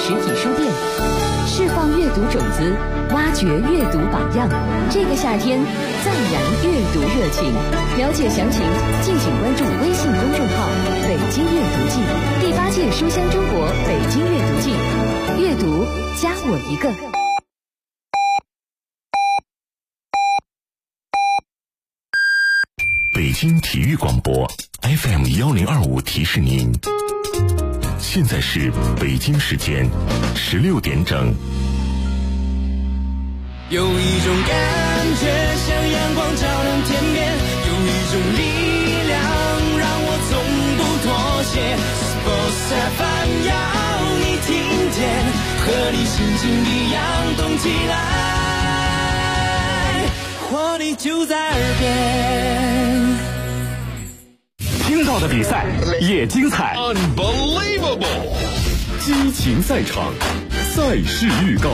实体书店，释放阅读种子，挖掘阅读榜样。这个夏天，再燃阅读热情。了解详情，敬请关注微信公众号“北京阅读季”第8届书香中国北京阅读季，阅读加我一个。 北京体育广播 FM 1025提示您，现在是北京时间16点整。 有一种感觉像阳光照亮天边，有一种力量让我从不妥协。Sports FM 要你听见，和你心情一样动起来，活力就在耳边。 听到的比赛也精彩 Unbelievable， 激情赛场，赛事预告。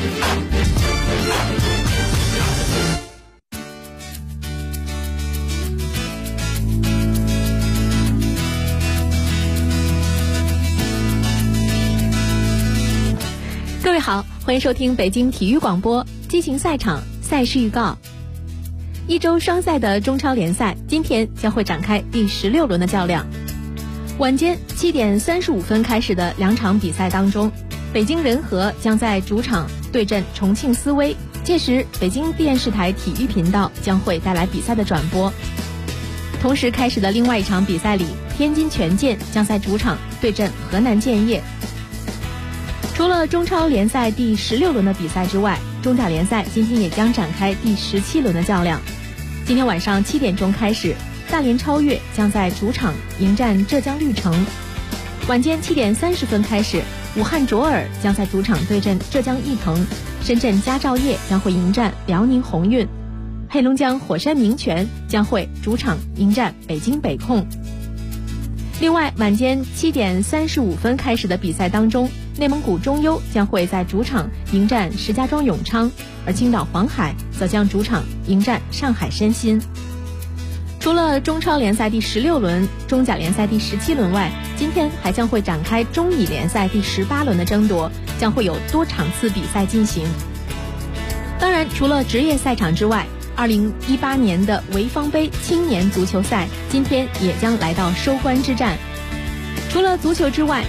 各位好，欢迎收听北京体育广播激情赛场赛事预告。一周双赛的中超联赛今天将会展开第16轮的较量。晚间7点35分开始的2场比赛当中，北京人和将在主场对阵重庆斯威，届时北京电视台体育频道将会带来比赛的转播。同时开始的另外一场比赛里，天津权健将在主场对阵河南建业。除了中超联赛第16轮的比赛之外，中甲联赛今天也将展开第17轮的较量。今天晚上7点钟开始，大连超越将在主场迎战浙江绿城。晚间7点30分开始，武汉卓尔将在主场对阵浙江毅腾，深圳佳兆业将会迎战辽宁宏运，黑龙江火山明泉将会主场迎战北京北控。另外，晚间7点35分开始的比赛当中，内蒙古中优将会在主场迎战石家庄永昌，而青岛黄海则将主场迎战上海申鑫。除了中超联赛第16轮、中甲联赛第17轮外，今天还将会展开中乙联赛第18轮的争夺，将会有多场次比赛进行。当然，除了职业赛场之外，2018年的潍坊杯青年足球赛今天也将来到收官之战。除了足球之外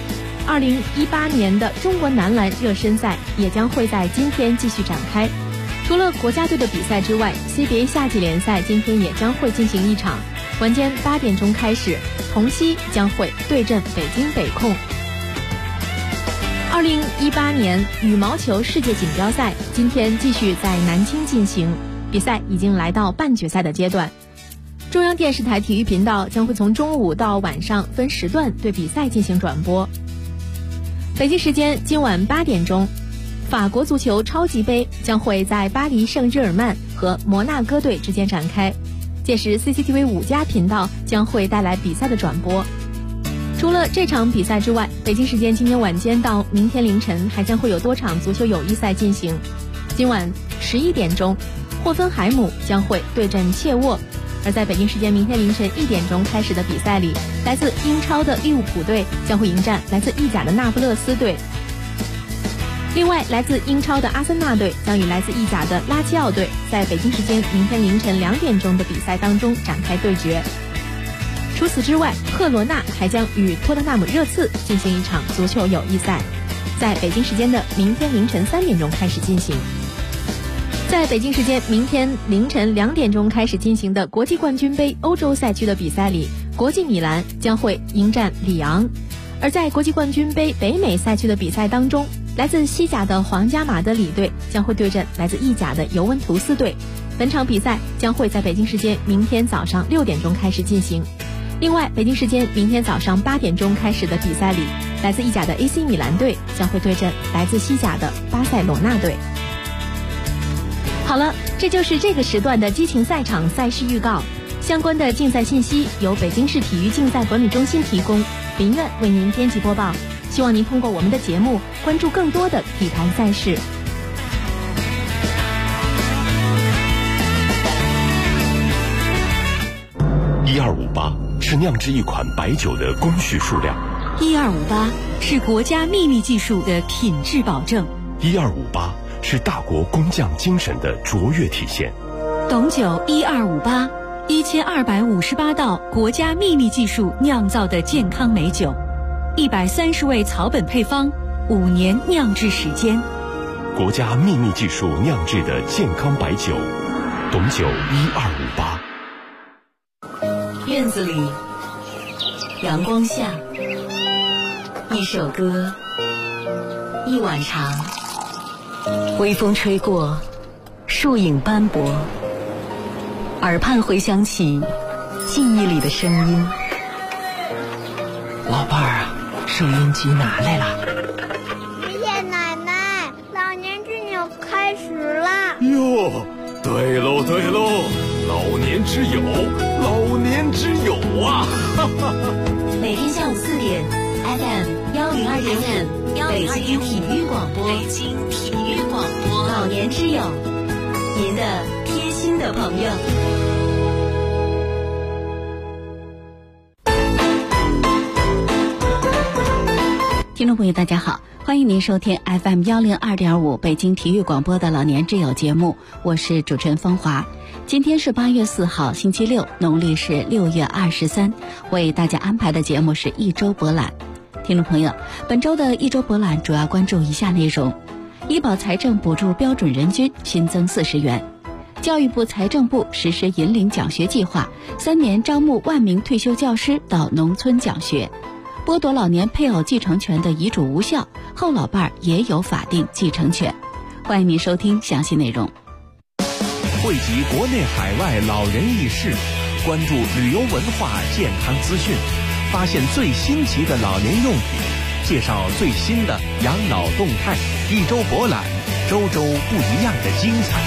，2018年的中国男篮热身赛也将会在今天继续展开。除了国家队的比赛之外， CBA 夏季联赛今天也将会进行一场，晚间8点钟开始，同曦将会对阵北京北控。2018年羽毛球世界锦标赛今天继续在南京进行，比赛已经来到半决赛的阶段。中央电视台体育频道将会从中午到晚上分时段对比赛进行转播。北京时间今晚8点钟，法国足球超级杯将会在巴黎圣日耳曼和摩纳哥队之间展开，届时 CCTV 5家频道将会带来比赛的转播。除了这场比赛之外，北京时间今天晚间到明天凌晨还将会有多场足球友谊赛进行。今晚11点钟，霍芬海姆将会对阵切沃，而在北京时间明天凌晨1点钟开始的比赛里，来自英超的利物浦队将会迎战来自意甲的那不勒斯队。另外，来自英超的阿森纳队将与来自意甲的拉齐奥队在北京时间明天凌晨2点钟的比赛当中展开对决。除此之外，赫罗纳还将与托特纳姆热刺进行一场足球友谊赛，在北京时间的明天凌晨3点钟开始进行。在北京时间明天凌晨2点钟开始进行的国际冠军杯欧洲赛区的比赛里，国际米兰将会迎战里昂。而在国际冠军杯北美赛区的比赛当中，来自西甲的皇家马德里队将会对阵来自意甲的尤文图斯队。本场比赛将会在北京时间明天早上6点钟开始进行。另外，北京时间明天早上8点钟开始的比赛里，来自意甲的 AC 米兰队将会对阵来自西甲的巴塞罗那队。好了，这就是这个时段的激情赛场赛事预告。相关的竞赛信息由北京市体育竞赛管理中心提供，林苑为您编辑播报。希望您通过我们的节目关注更多的体坛赛事。 1258是酿制一款白酒的工序数量， 1258是国家秘密技术的品质保证 ，1258是大国工匠精神的卓越体现。 董酒1258 1258道国家秘密技术酿造的健康美酒，130味草本配方，5年酿制时间。 国家秘密技术酿制的健康白酒，董酒1258。 院子里，阳光下，一首歌，一碗茶，微风吹过，树影斑驳，耳畔回响起记忆里的声音。 老伴儿啊，收音机拿来了。 爷爷奶奶，老年之友开始了。 哟，对喽对喽，老年之友，老年之友啊！ 每天下午4点 ，FM 102.5，北京体育广播，北京体育广播，老年之友，您的贴心的朋友。听众朋友，大家好，欢迎您收听 FM 102.5北京体育广播的老年之友节目，我是主持人芳华。今天是8月4号，星期六，农历是6月23。为大家安排的节目是一周博览。听众朋友，本周的一周博览主要关注以下内容：医保财政补助标准人均新增40元；教育部、财政部实施引领奖学计划，3年招募1万名退休教师到农村讲学；剥夺老年配偶继承权的遗嘱无效，后老伴儿也有法定继承权。欢迎您收听详细内容。 汇集国内海外老人轶事，关注旅游文化健康资讯，发现最新奇的老年用品，介绍最新的养老动态，一周博览，周周不一样的精彩。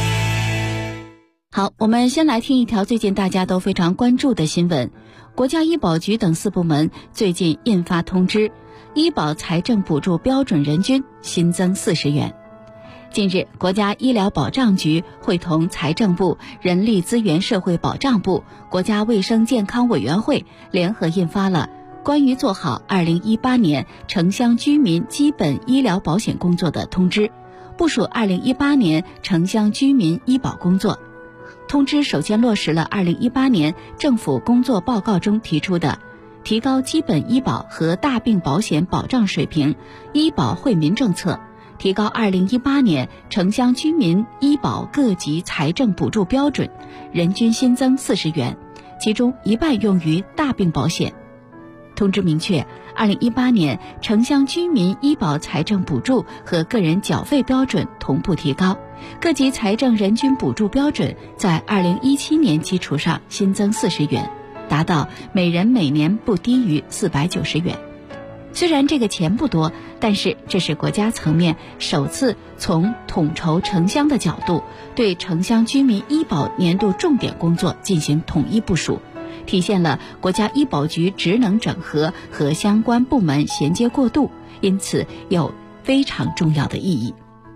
好，我们先来听一条最近大家都非常关注的新闻。国家医保局等4部门最近印发通知，医保财政补助标准人均新增40元。近日，国家医疗保障局会同财政部、人力资源社会保障部、国家卫生健康委员会联合印发了关于做好2018年城乡居民基本医疗保险工作的通知，部署2018年城乡居民医保工作。通知首先落实了2018年政府工作报告中提出的提高基本医保和大病保险保障水平、医保惠民政策，提高2018年城乡居民医保各级财政补助标准，人均新增40元，其中1半用于大病保险。通知明确，2018年城乡居民医保财政补助和个人缴费标准同步提高，各级财政人均补助标准在2017年基础上新增40元，达到每人每年不低于490元。虽然这个钱不多，但是这是国家层面首次从统筹城乡的角度，对城乡居民医保年度重点工作进行统一部署，体现了国家医保局职能整合和相关部门衔接过渡，因此有非常重要的意义。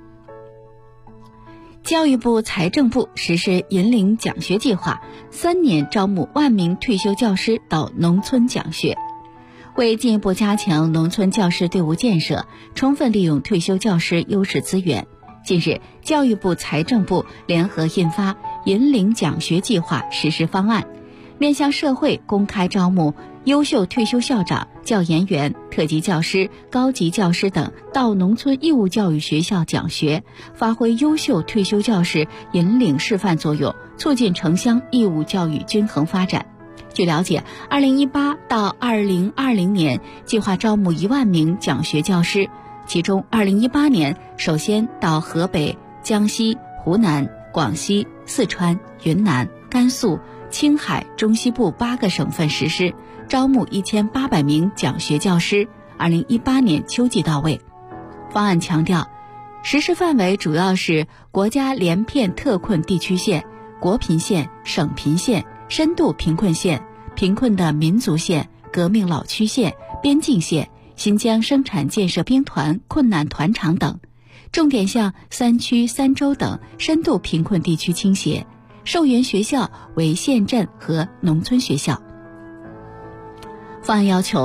教育部、财政部实施引领奖学计划，3年招募1万名退休教师到农村讲学。为进一步加强农村教师队伍建设，充分利用退休教师优势资源，近日，教育部、财政部联合印发引领奖学计划实施方案，面向社会公开招募优秀退休校长、教研员、特级教师、高级教师等到农村义务教育学校讲学，发挥优秀退休教师引领示范作用，促进城乡义务教育均衡发展。据了解，2018到2020年计划招募1万名讲学教师，其中2018年首先到河北、江西、湖南、广西、四川、云南、甘肃、青海、中西部8个省份实施，招募1800名讲学教师，2018年秋季到位。方案强调，实施范围主要是国家连片特困地区县、国贫县、省贫县、深度贫困县、贫困的民族县、革命老区县、边境县、新疆生产建设兵团困难团场等，重点向3区3州等深度贫困地区倾斜，受援学校为县镇和农村学校。方案要求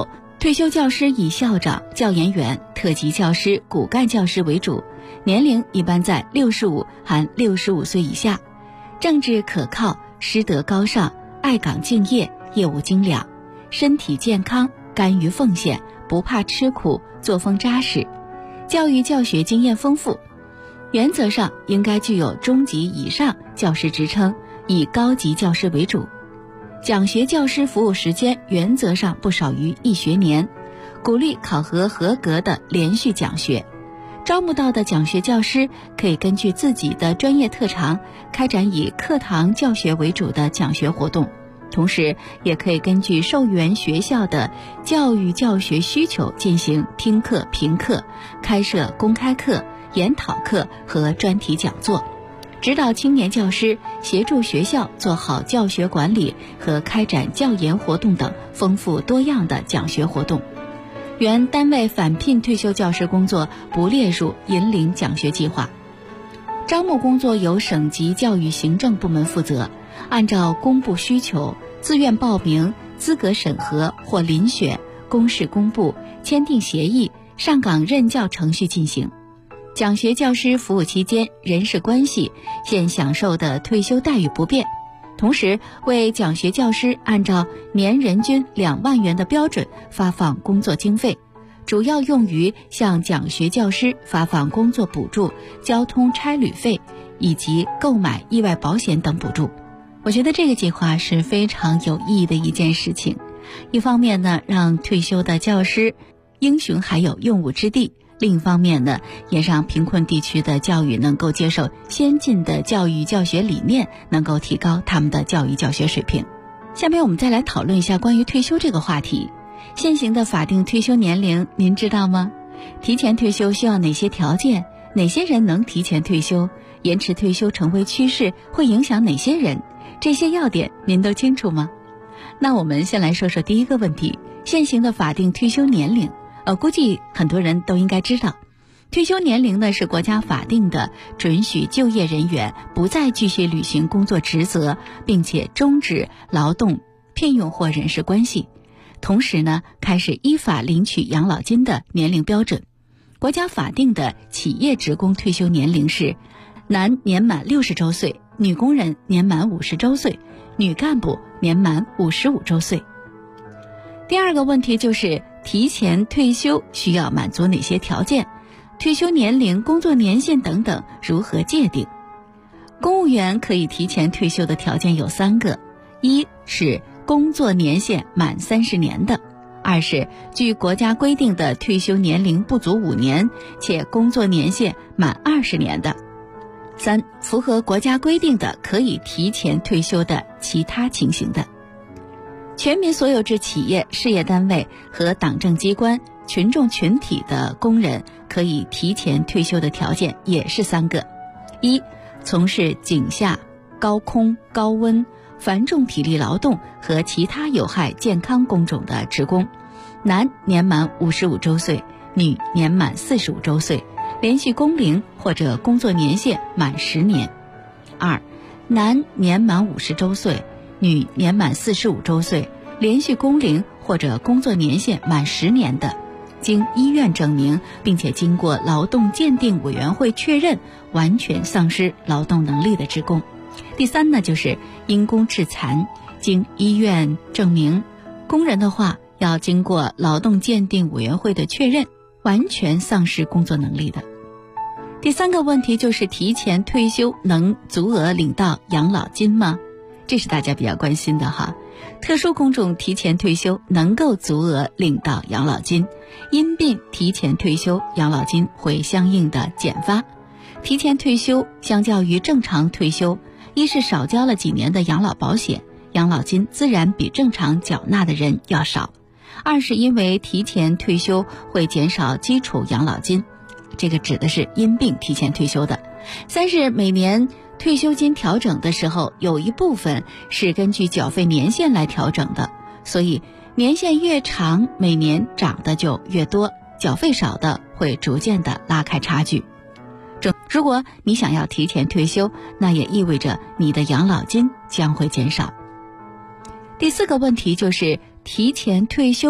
退休教师以校长、教研员、特级教师、骨干教师为主，年龄一般在65含65岁以下，政治可靠，师德高尚，爱岗敬业，业务精良，身体健康，甘于奉献，不怕吃苦，作风扎实，教育教学经验丰富，原则上应该具有中级以上教师职称，以高级教师为主。奖学教师服务时间原则上不少于1学年，鼓励考核合格的连续讲学。招募到的讲学教师可以根据自己的专业特长，开展以课堂教学为主的讲学活动，同时也可以根据受援学校的教育教学需求进行听课、评课，开设公开课、研讨课和专题讲座，指导青年教师协助学校做好教学管理和开展教研活动等丰富多样的讲学活动。原单位返聘退休教师工作不列入引领讲学计划。招募工作由省级教育行政部门负责，按照公布需求、自愿报名、资格审核或遴选、公示公布、签订协议、上岗任教程序进行。讲学教师服务期间人事关系现享受的退休待遇不变，同时为讲学教师按照年人均2万元的标准发放工作经费，主要用于向讲学教师发放工作补助、交通差旅费以及购买意外保险等补助。我觉得这个计划是非常有意义的一件事情，一方面呢，让退休的教师英雄还有用武之地，另一方面呢，也让贫困地区的教育能够接受先进的教育教学理念，能够提高他们的教育教学水平。下面我们再来讨论一下关于退休这个话题。现行的法定退休年龄您知道吗？提前退休需要哪些条件？哪些人能提前退休？延迟退休成为趋势会影响哪些人？这些要点您都清楚吗？那我们先来说说第一个问题，现行的法定退休年龄。估计很多人都应该知道，退休年龄呢是国家法定的准许就业人员不再继续履行工作职责，并且终止劳动、聘用或人事关系，同时呢开始依法领取养老金的年龄标准。国家法定的企业职工退休年龄是：男年满60周岁，女工人年满50周岁，女干部年满55周岁。第二个问题就是提前退休需要满足哪些条件？退休年龄、工作年限等等如何界定？公务员可以提前退休的条件有3个：一是工作年限满30年的；二是距国家规定的退休年龄不足5年，且工作年限满20年的；三，符合国家规定的可以提前退休的其他情形的。全民所有制企业、事业单位和党政机关、群众群体的工人可以提前退休的条件也是3个：一，从事井下、高空、高温、繁重体力劳动和其他有害健康工种的职工，男年满55周岁，女年满45周岁，连续工龄或者工作年限满10年；二，男年满50周岁，女年满45周岁，连续工龄或者工作年限满10年的，经医院证明并且经过劳动鉴定委员会确认完全丧失劳动能力的职工。第三呢，就是因公致残，经医院证明，工人的话要经过劳动鉴定委员会的确认，完全丧失工作能力的。第3个问题就是提前退休能足额领到养老金吗？这是大家比较关心的哈。特殊工种提前退休能够足额领到养老金，因病提前退休养老金会相应的减发。提前退休相较于正常退休，一是少交了几年的养老保险，养老金自然比正常缴纳的人要少；二是因为提前退休会减少基础养老金，这个指的是因病提前退休的；三是每年退休金调整的时候，有一部分是根据缴费年限来调整的，所以年限越长，每年涨的就越多，缴费少的会逐渐的拉开差距。如果你想要提前退休，那也意味着你的养老金将会减少。第4个问题就是提前退休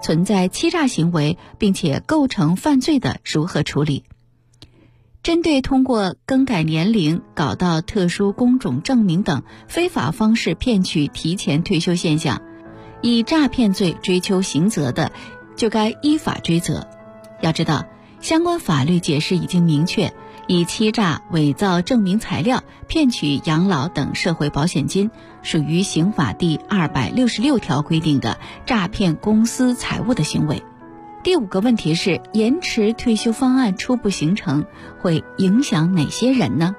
存在欺诈行为并且构成犯罪的，如何处理？针对通过更改年龄、搞到特殊工种证明等非法方式骗取提前退休现象，以诈骗罪追究刑责的，就该依法追责。要知道，相关法律解释已经明确，以欺诈、伪造证明材料骗取养老等社会保险金，属于刑法第266条规定的诈骗公私财物的行为。第5个问题是，延迟退休方案初步形成会影响哪些人呢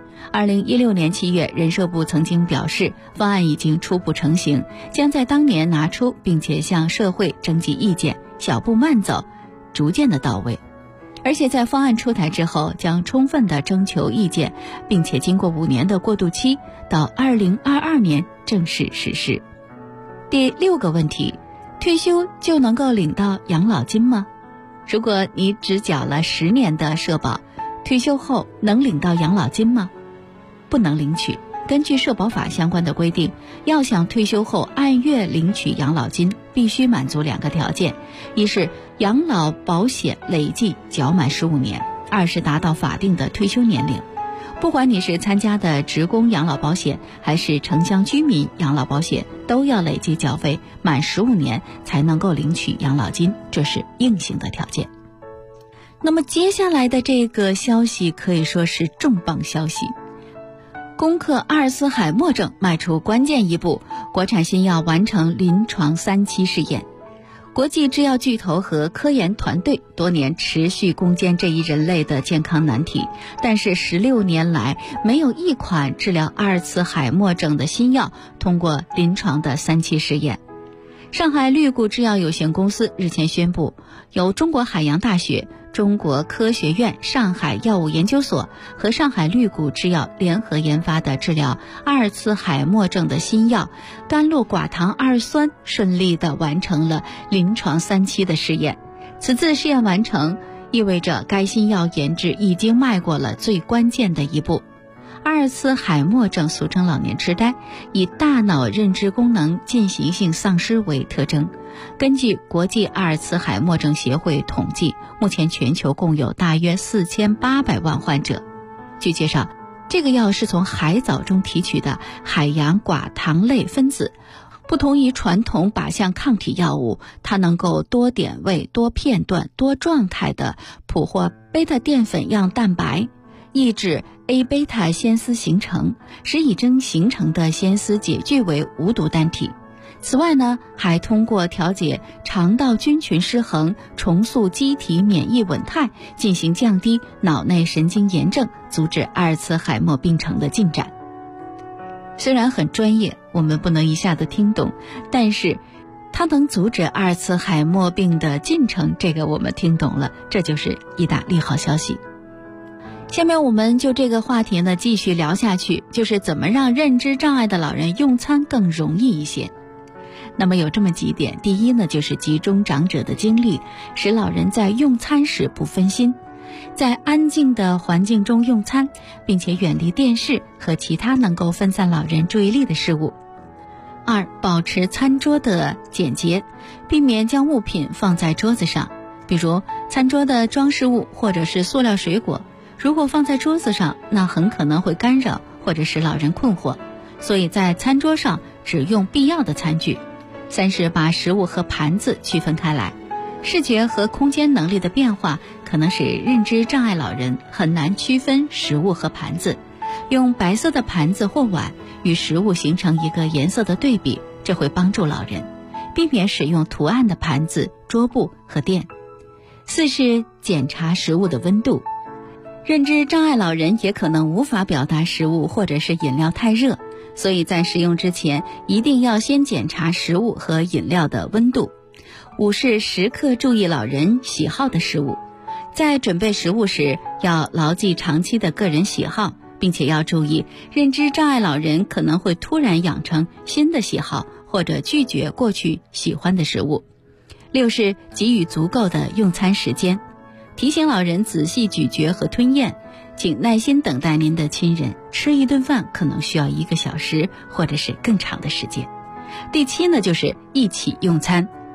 ？2016年7月，人社部曾经表示，方案已经初步成型，将在当年拿出，并且向社会征集意见，小步慢走，逐渐的到位。而且在方案出台之后，将充分的征求意见，并且经过5年的过渡期，到2022年正式实施。第6个问题，退休就能够领到养老金吗？如果你只缴了10年的社保，退休后能领到养老金吗？不能领取。根据社保法相关的规定，要想退休后按月领取养老金，必须满足2个条件：一是养老保险累计缴满15年；2是达到法定的退休年龄。不管你是参加的职工养老保险还是城乡居民养老保险，都要累计缴费满15年才能够领取养老金，这是硬性的条件。那么接下来的这个消息可以说是重磅消息，攻克阿尔茨海默症迈出关键一步，国产新药完成临床3期试验。国际制药巨头和科研团队多年持续攻坚这一人类的健康难题，但是16年来没有一款治疗阿尔茨海默症的新药通过临床的3期试验。上海绿谷制药有限公司日前宣布，由中国海洋大学、中国科学院上海药物研究所和上海绿谷制药联合研发的治疗阿尔茨海默症的新药甘露寡糖2酸顺利地完成了临床3期的试验。此次试验完成，意味着该新药研制已经迈过了最关键的一步。阿尔茨海默症俗称老年痴呆，以大脑认知功能进行性丧失为特征。根据国际阿尔茨海默症协会统计，目前全球共有大约4800万患者。据介绍，这个药是从海藻中提取的海洋寡糖类分子，不同于传统靶向抗体药物，它能够多点位、多片段、多状态的捕获贝塔淀粉样蛋白，抑制 A 贝塔纤丝形成，使已经形成的纤丝解聚为无毒单体。此外呢，还通过调节肠道菌群失衡，重塑机体免疫稳态，进行降低脑内神经炎症，阻止阿尔茨海默病程的进展。虽然很专业，我们不能一下子听懂，但是它能阻止阿尔茨海默病的进程，这个我们听懂了，这就是一大利好消息。下面我们就这个话题呢继续聊下去，就是怎么让认知障碍的老人用餐更容易一些。那么有这么几点，第一呢，就是集中长者的精力，使老人在用餐时不分心，在安静的环境中用餐，并且远离电视和其他能够分散老人注意力的事物。2、保持餐桌的简洁，避免将物品放在桌子上，比如餐桌的装饰物或者是塑料水果，如果放在桌子上，那很可能会干扰或者使老人困惑，所以在餐桌上只用必要的餐具。3是把食物和盘子区分开来。视觉和空间能力的变化可能使认知障碍老人很难区分食物和盘子，用白色的盘子或碗与食物形成一个颜色的对比，这会帮助老人避免使用图案的盘子、桌布和垫。4是检查食物的温度。认知障碍老人也可能无法表达食物或者是饮料太热，所以在食用之前一定要先检查食物和饮料的温度。5是时刻注意老人喜好的食物，在准备食物时要牢记长期的个人喜好，并且要注意认知障碍老人可能会突然养成新的喜好，或者拒绝过去喜欢的食物。6是给予足够的用餐时间，提醒老人仔细咀嚼和吞咽，请耐心等待您的亲人，吃一顿饭可能需要1个小时或者是更长的时间。第7呢，就是一起用餐。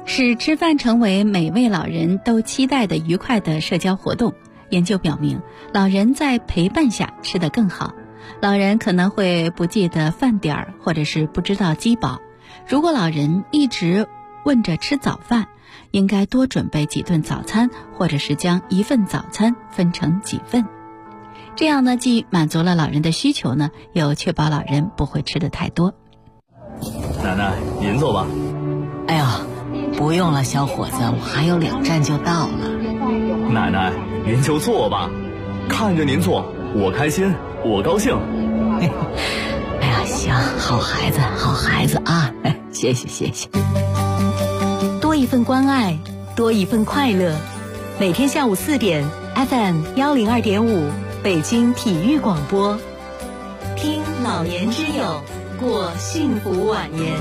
使吃饭成为每位老人都期待的愉快的社交活动。研究表明，老人在陪伴下吃得更好。老人可能会不记得饭点儿，或者是不知道饥饱。如果老人一直问着吃早饭，应该多准备几顿早餐，或者是将一份早餐分成几份。这样呢，既满足了老人的需求呢，又确保老人不会吃得太多。 奶奶，您坐吧。 哎呀，不用了，小伙子，我还有2站就到了。 奶奶，您就坐吧，看着您坐，我开心，我高兴。 哎呀，行，好孩子，好孩子啊！谢谢，谢谢。 多一份关爱，多一份快乐。每天下午4点 ，FM 102.5，北京体育广播，听老年之友，过幸福晚年。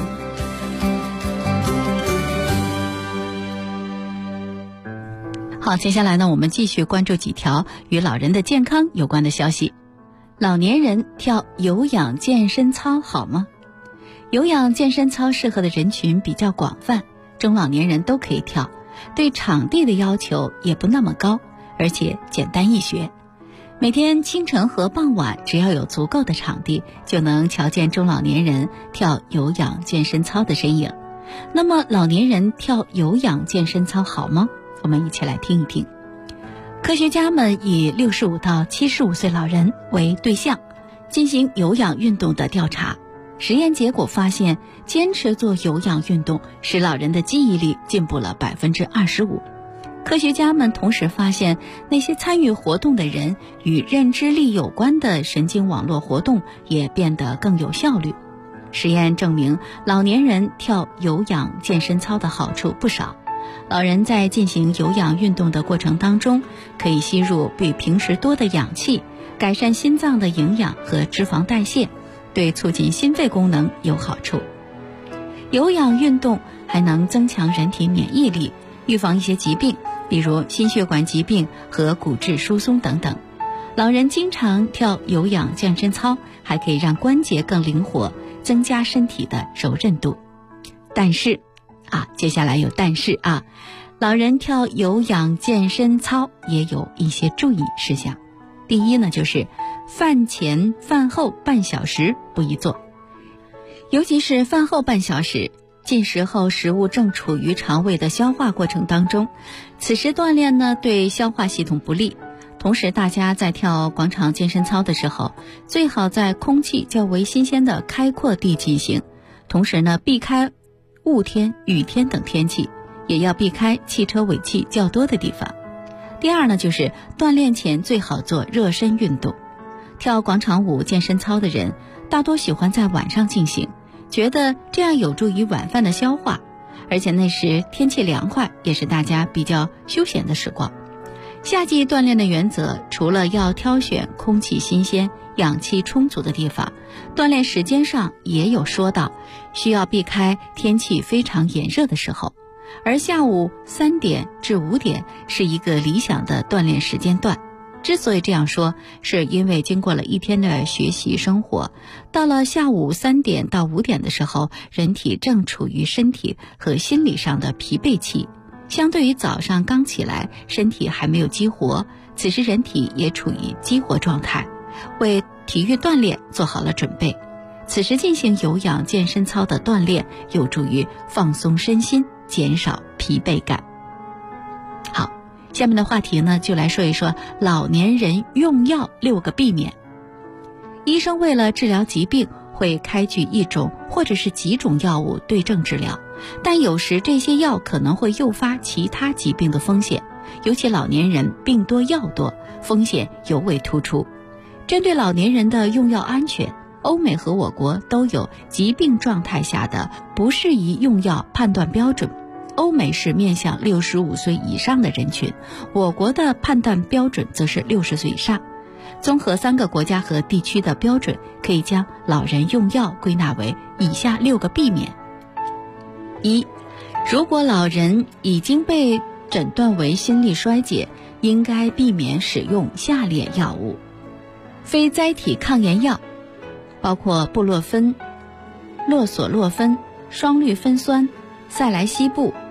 好，接下来呢，我们继续关注几条与老人的健康有关的消息。老年人跳有氧健身操好吗？有氧健身操适合的人群比较广泛，中老年人都可以跳，对场地的要求也不那么高，而且简单易学。每天清晨和傍晚，只要有足够的场地，就能瞧见中老年人跳有氧健身操的身影。那么老年人跳有氧健身操好吗？我们一起来听一听。科学家们以65到75岁老人为对象，进行有氧运动的调查。实验结果发现，坚持做有氧运动使老人的记忆力进步了25%。科学家们同时发现，那些参与活动的人与认知力有关的神经网络活动也变得更有效率。实验证明，老年人跳有氧健身操的好处不少。老人在进行有氧运动的过程当中，可以吸入比平时多的氧气，改善心脏的营养和脂肪代谢，对促进心肺功能有好处。有氧运动还能增强人体免疫力，预防一些疾病，比如心血管疾病和骨质疏松等等。老人经常跳有氧健身操，还可以让关节更灵活，增加身体的柔韧度。但是接下来有但是老人跳有氧健身操也有一些注意事项。第一呢，就是饭前饭后半小时不宜做，尤其是饭后半小时，进食后食物正处于肠胃的消化过程当中，此时锻炼呢对消化系统不利。同时大家在跳广场健身操的时候，最好在空气较为新鲜的开阔地进行，同时呢避开雾天、雨天等天气，也要避开汽车尾气较多的地方。第二呢，就是锻炼前最好做热身运动。跳广场舞健身操的人大多喜欢在晚上进行，觉得这样有助于晚饭的消化，而且那时天气凉快，也是大家比较休闲的时光。夏季锻炼的原则，除了要挑选空气新鲜、氧气充足的地方，锻炼时间上也有说到，需要避开天气非常炎热的时候，而下午3点至5点是一个理想的锻炼时间段。之所以这样说，是因为经过了一天的学习生活，到了下午3点到5点的时候，人体正处于身体和心理上的疲惫期，相对于早上刚起来，身体还没有激活，此时人体也处于激活状态，为体育锻炼做好了准备。此时进行有氧健身操的锻炼，有助于放松身心，减少疲惫感。好，下面的话题呢，就来说一说老年人用药6个避免。医生为了治疗疾病，会开具一种或者是几种药物对症治疗，但有时这些药可能会诱发其他疾病的风险，尤其老年人病多药多，风险尤为突出。针对老年人的用药安全，欧美和我国都有疾病状态下的不适宜用药判断标准。欧美是面向65岁以上的人群，我国的判断标准则是60岁以上。综合3个国家和地区的标准，可以将老人用药归纳为以下6个避免。1. 如果老人已经被诊断为心力衰竭，应该避免使用下列药物：非甾体抗炎药，包括布洛芬、洛索洛芬、双氯芬酸、塞来西布、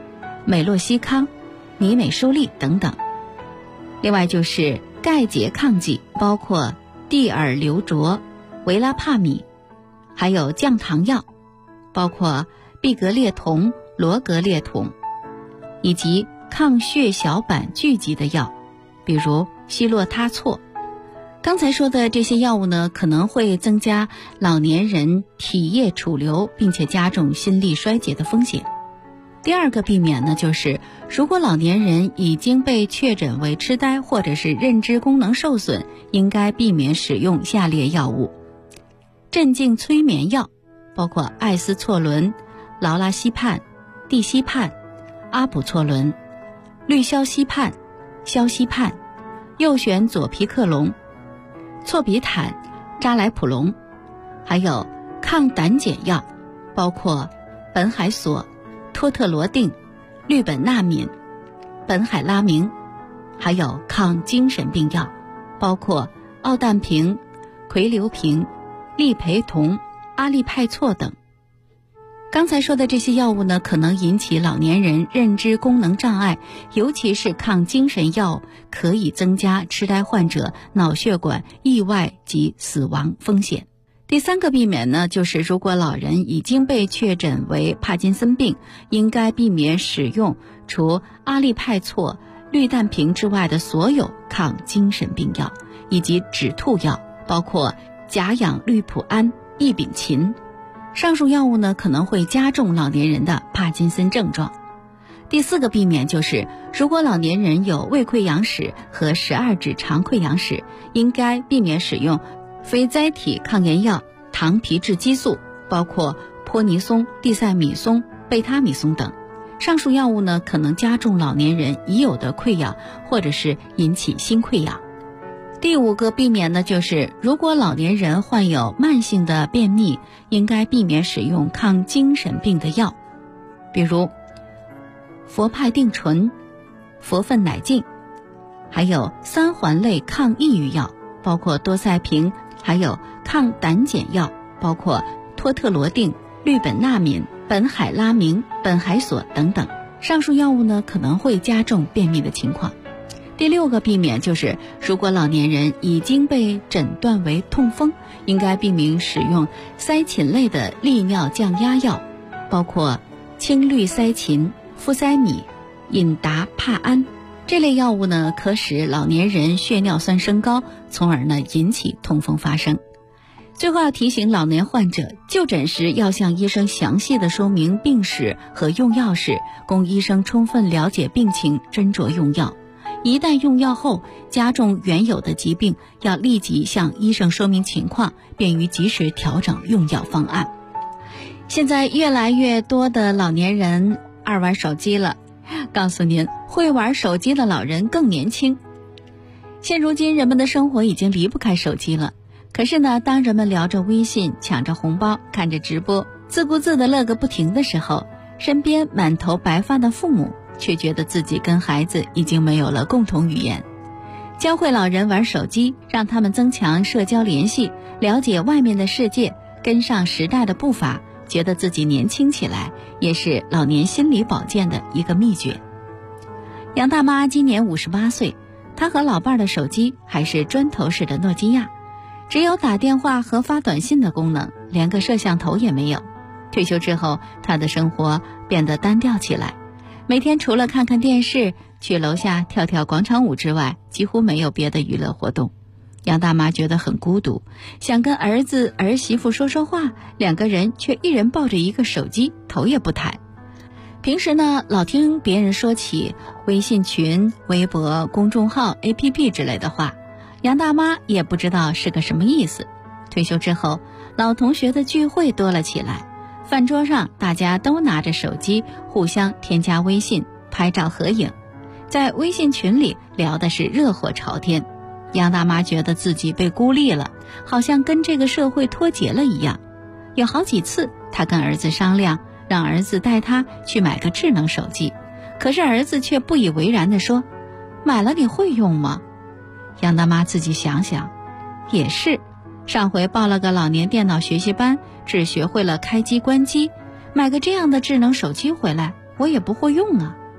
美洛西康、尼美舒利等等。另外就是钙拮抗剂，包括地尔硫卓、维拉帕米，还有降糖药，包括吡格列酮、罗格列酮，以及抗血小板聚集的药，比如西洛他唑。刚才说的这些药物呢，可能会增加老年人体液储留，并且加重心力衰竭的风险。第二个避免呢，就是如果老年人已经被确诊为痴呆或者是认知功能受损，应该避免使用下列药物：镇静催眠药，包括艾司唑仑、劳拉西泮、地西泮、阿普唑仑、氯硝西泮、硝西泮、右旋左皮克隆、唑比坦、扎莱普隆，还有抗胆碱药，包括苯海索、托特罗定、氯苯那敏、苯海拉明，还有抗精神病药，包括奥氮平、喹硫平、利培酮、阿利派唑等。刚才说的这些药物呢，可能引起老年人认知功能障碍，尤其是抗精神药可以增加痴呆患者脑血管意外及死亡风险。第三个避免呢，就是如果老人已经被确诊为帕金森病，应该避免使用除阿利派唑、氯氮平之外的所有抗精神病药，以及止吐药，包括甲氧氯普胺、异丙嗪。上述药物呢，可能会加重老年人的帕金森症状。第四个避免就是，如果老年人有胃溃疡史和12指肠溃疡史，应该避免使用非甾体抗炎药、糖皮质激素，包括泼尼松、地塞米松、贝他米松等。上述药物呢，可能加重老年人已有的溃疡，或者是引起新溃疡。第五个避免呢，就是如果老年人患有慢性的便秘，应该避免使用抗精神病的药，比如佛派定醇、佛芬乃净，还有3环类抗抑郁药，包括多塞平，还有抗胆碱药，包括托特罗定、氯苯那敏、苯海拉明、苯海索等等。上述药物呢，可能会加重便秘的情况。第六个避免就是，如果老年人已经被诊断为痛风，应该避免使用塞嗪类的利尿降压药，包括氢氯塞嗪、呋塞米、隐达帕胺。这类药物呢，可使老年人血尿酸升高，从而呢引起痛风发生。最后要提醒老年患者，就诊时要向医生详细的说明病史和用药史，供医生充分了解病情，斟酌用药。一旦用药后加重原有的疾病，要立即向医生说明情况，便于及时调整用药方案。现在越来越多的老年人爱玩手机了，告诉您，会玩手机的老人更年轻。现如今人们的生活已经离不开手机了，可是呢，当人们聊着微信，抢着红包，看着直播，自顾自地乐个不停的时候，身边满头白发的父母却觉得自己跟孩子已经没有了共同语言。教会老人玩手机，让他们增强社交联系，了解外面的世界，跟上时代的步伐，觉得自己年轻起来，也是老年心理保健的一个秘诀。杨大妈今年58岁，她和老伴儿的手机还是砖头式的诺基亚，只有打电话和发短信的功能，连个摄像头也没有。退休之后，她的生活变得单调起来，每天除了看看电视，去楼下跳跳广场舞之外，几乎没有别的娱乐活动。杨大妈觉得很孤独，想跟儿子儿媳妇说说话，两个人却一人抱着一个手机，头也不抬。平时呢，老听别人说起微信群、微博、公众号、APP 之类的话，杨大妈也不知道是个什么意思。退休之后，老同学的聚会多了起来，饭桌上大家都拿着手机互相添加微信，拍照合影，在微信群里聊的是热火朝天。杨大妈觉得自己被孤立了，好像跟这个社会脱节了一样。有好几次她跟儿子商量，让儿子带她去买个智能手机，可是儿子却不以为然地说，买了你会用吗？杨大妈自己想想，也是，上回报了个老年电脑学习班，只学会了开机关机，买个这样的智能手机回来，我也不会用啊。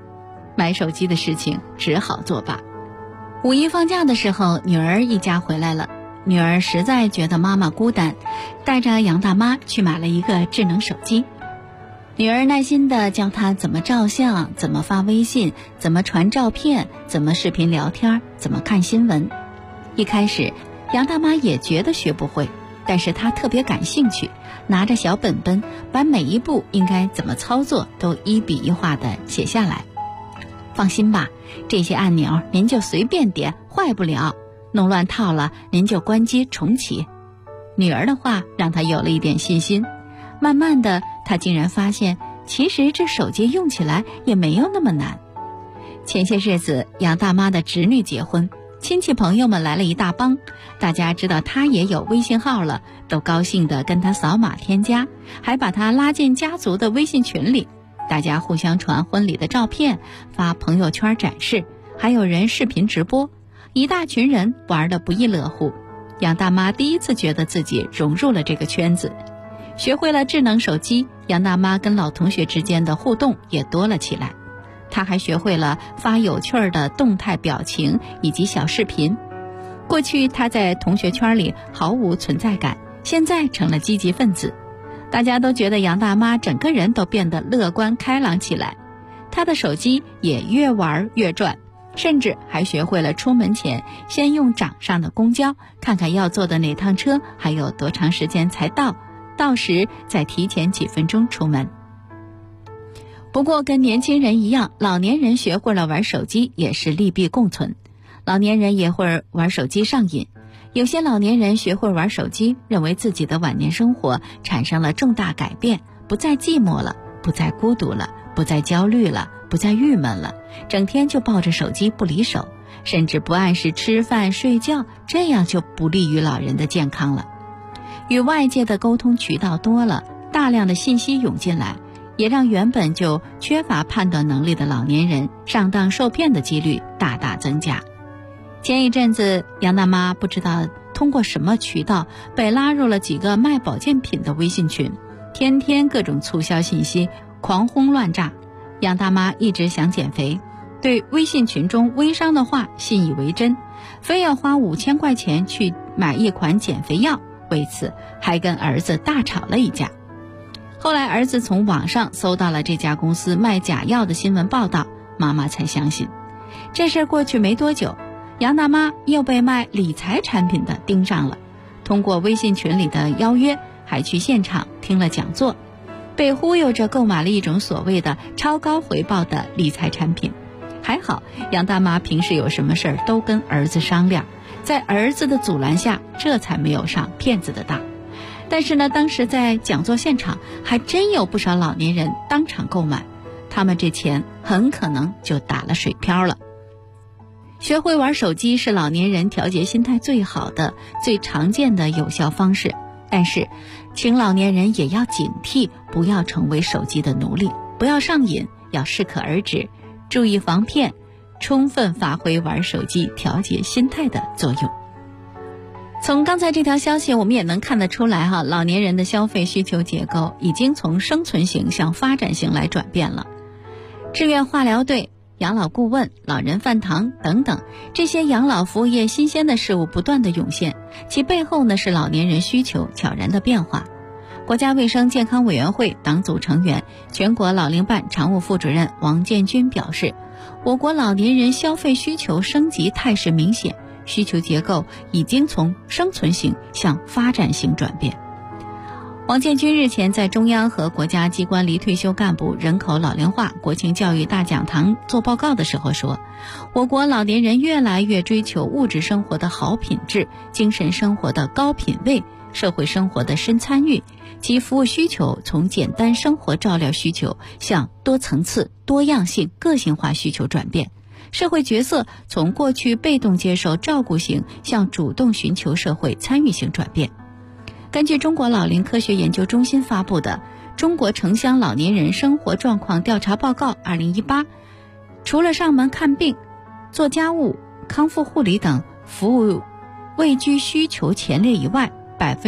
买手机的事情只好作罢。五一放假的时候，女儿一家回来了，女儿实在觉得妈妈孤单，带着杨大妈去买了一个智能手机。女儿耐心地教她怎么照相，怎么发微信，怎么传照片，怎么视频聊天，怎么看新闻。一开始杨大妈也觉得学不会，但是她特别感兴趣，拿着小本本把每一步应该怎么操作都一笔一画地写下来。放心吧，这些按钮您就随便点，坏不了，弄乱套了您就关机重启。女儿的话让她有了一点信心，慢慢的她竟然发现其实这手机用起来也没有那么难。前些日子杨大妈的侄女结婚，亲戚朋友们来了一大帮，大家知道她也有微信号了，都高兴地跟她扫码添加，还把她拉进家族的微信群里，大家互相传婚礼的照片，发朋友圈展示，还有人视频直播，一大群人玩得不亦乐乎。杨大妈第一次觉得自己融入了这个圈子，学会了智能手机，杨大妈跟老同学之间的互动也多了起来。她还学会了发有趣的动态表情以及小视频。过去她在同学圈里毫无存在感，现在成了积极分子。大家都觉得杨大妈整个人都变得乐观开朗起来，她的手机也越玩越转，甚至还学会了出门前先用掌上的公交看看要坐的哪趟车还有多长时间才到，到时再提前几分钟出门。不过跟年轻人一样，老年人学会了玩手机也是利弊共存。老年人也会玩手机上瘾，有些老年人学会玩手机，认为自己的晚年生活产生了重大改变，不再寂寞了，不再孤独了，不再焦虑了，不再郁闷了，整天就抱着手机不离手，甚至不按时吃饭睡觉，这样就不利于老人的健康了。与外界的沟通渠道多了，大量的信息涌进来，也让原本就缺乏判断能力的老年人上当受骗的几率大大增加。前一阵子杨大妈不知道通过什么渠道被拉入了几个卖保健品的微信群，天天各种促销信息狂轰乱炸。杨大妈一直想减肥，对微信群中微商的话信以为真，非要花5000块钱去买一款减肥药，为此还跟儿子大吵了一架。后来儿子从网上搜到了这家公司卖假药的新闻报道，妈妈才相信。这事过去没多久，杨大妈又被卖理财产品的盯上了，通过微信群里的邀约，还去现场听了讲座，被忽悠着购买了一种所谓的超高回报的理财产品。还好杨大妈平时有什么事儿都跟儿子商量，在儿子的阻拦下，这才没有上骗子的当。但是呢，当时在讲座现场还真有不少老年人当场购买，他们这钱很可能就打了水漂了。学会玩手机是老年人调节心态最好的、最常见的有效方式，但是请老年人也要警惕，不要成为手机的奴隶，不要上瘾，要适可而止，注意防骗，充分发挥玩手机调节心态的作用。从刚才这条消息我们也能看得出来老年人的消费需求结构已经从生存型向发展型来转变了。志愿化疗队、养老顾问、老人饭堂等等，这些养老服务业新鲜的事物不断的涌现，其背后呢是老年人需求悄然的变化。国家卫生健康委员会党组成员、全国老龄办常务副主任王建军表示，我国老年人消费需求升级态势明显，需求结构已经从生存型向发展型转变。王建军日前在中央和国家机关离退休干部人口老龄化国情教育大讲堂做报告的时候说，我国老年人越来越追求物质生活的好品质、精神生活的高品位、社会生活的深参与，其服务需求从简单生活照料需求向多层次、多样性、个性化需求转变，社会角色从过去被动接受照顾型向主动寻求社会参与型转变。根据中国老龄科学研究中心发布的《中国城乡老年人生活状况调查报告2018》，除了上门看病、做家务、康复护理等服务位居需求前列以外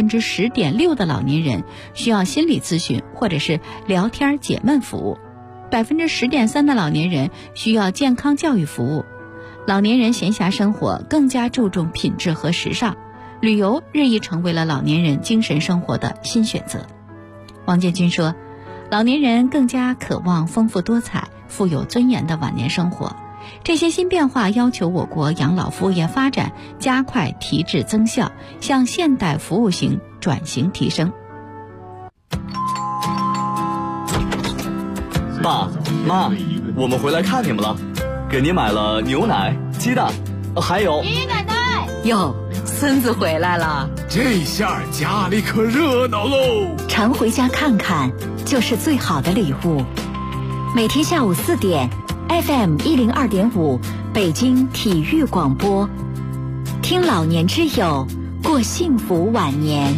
10.6%的老年人需要心理咨询或者是聊天解闷服务。 10.3%的老年人需要健康教育服务。老年人闲暇生活更加注重品质和时尚，旅游日益成为了老年人精神生活的新选择。王建军说，老年人更加渴望丰富多彩、富有尊严的晚年生活。这些新变化要求我国养老服务业发展加快提质增效，向现代服务型转型提升。 爸妈，我们回来看你们了，给您买了牛奶、鸡蛋，还有爷爷奶奶哟，孙子回来了， 这下家里可热闹喽！ 常回家看看就是最好的礼物。每天下午4点 FM 102.5北京体育广播，听老年之友，过幸福晚年。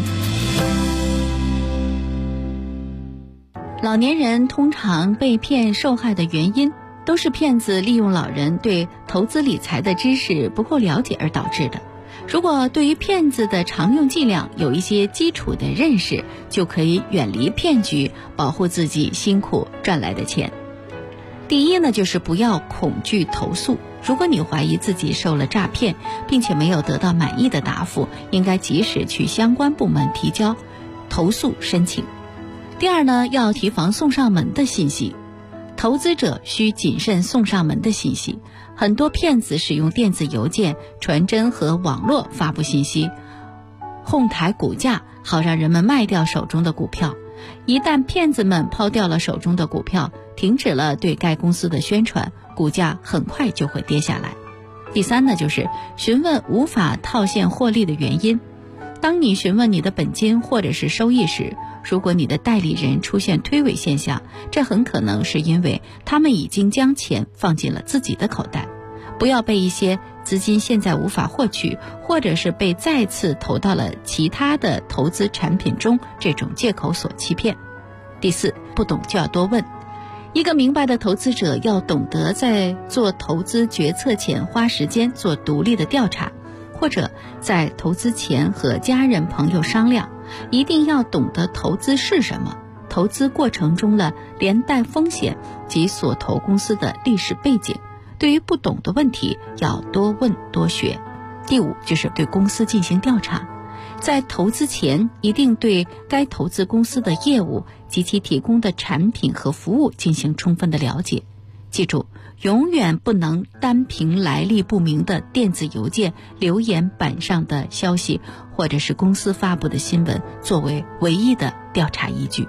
老年人通常被骗受害的原因，都是骗子利用老人对投资理财的知识不够了解而导致的。如果对于骗子的常用伎俩有一些基础的认识，就可以远离骗局，保护自己辛苦赚来的钱。第一呢，就是不要恐惧投诉。如果你怀疑自己受了诈骗，并且没有得到满意的答复，应该及时去相关部门提交投诉申请。第二呢，要提防送上门的信息。投资者需谨慎送上门的信息。很多骗子使用电子邮件、传真和网络发布信息，哄抬股价，好让人们卖掉手中的股票。一旦骗子们抛掉了手中的股票，停止了对该公司的宣传，股价很快就会跌下来。第三呢，就是询问无法套现获利的原因。当你询问你的本金或者是收益时，如果你的代理人出现推诿现象，这很可能是因为他们已经将钱放进了自己的口袋。不要被一些资金现在无法获取，或者是被再次投到了其他的投资产品中这种借口所欺骗。第四，不懂就要多问。一个明白的投资者要懂得在做投资决策前花时间做独立的调查，或者在投资前和家人朋友商量。一定要懂得投资是什么，投资过程中的连带风险及所投公司的历史背景。对于不懂的问题要多问多学。第五，就是对公司进行调查。在投资前一定对该投资公司的业务及其提供的产品和服务进行充分的了解。记住，永远不能单凭来历不明的电子邮件、留言板上的消息或者是公司发布的新闻作为唯一的调查依据。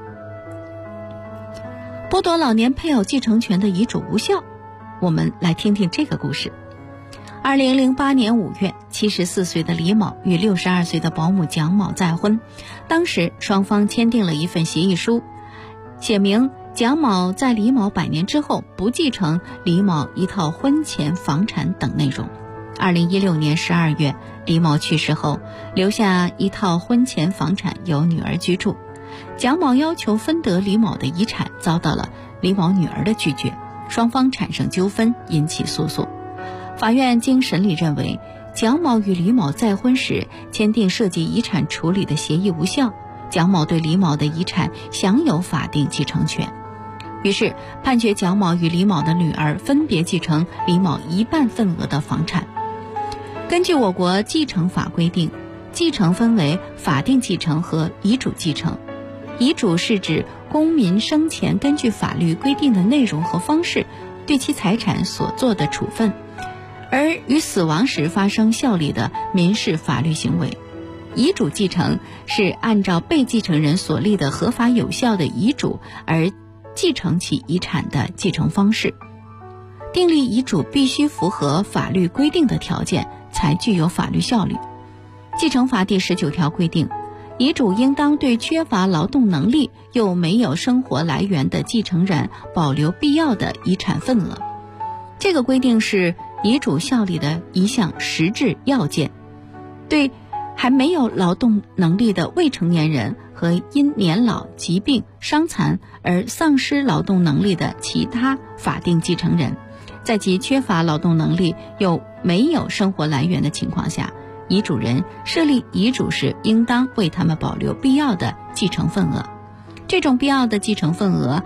剥夺老年配偶继承权的遗嘱无效，我们来听听这个故事。2008年5月，74岁的李某与62岁的保姆蒋某再婚，当时双方签订了一份协议书，写明蒋某在李某100年之后不继承李某一套婚前房产等内容。2016年12月，李某去世后，留下一套婚前房产由女儿居住。蒋某要求分得李某的遗产，遭到了李某女儿的拒绝，双方产生纠纷，引起诉讼。法院经审理认为，蒋某与李某再婚时签订涉及遗产处理的协议无效，蒋某对李某的遗产享有法定继承权。于是判决蒋某与李某的女儿分别继承李某1半份额的房产。根据我国继承法规定，继承分为法定继承和遗嘱继承。遗嘱是指公民生前根据法律规定的内容和方式对其财产所做的处分，而于死亡时发生效力的民事法律行为。遗嘱继承是按照被继承人所立的合法有效的遗嘱而继承其遗产的继承方式。订立遗嘱必须符合法律规定的条件，才具有法律效力。继承法第19条规定，遗嘱应当对缺乏劳动能力又没有生活来源的继承人保留必要的遗产份额。这个规定是遗嘱效力的一项实质要件。对还没有劳动能力的未成年人和因年老、疾病、伤残而丧失劳动能力的其他法定继承人，在其缺乏劳动能力又没有生活来源的情况下，遗嘱人设立遗嘱时应当为他们保留必要的继承份额。这种必要的继承份额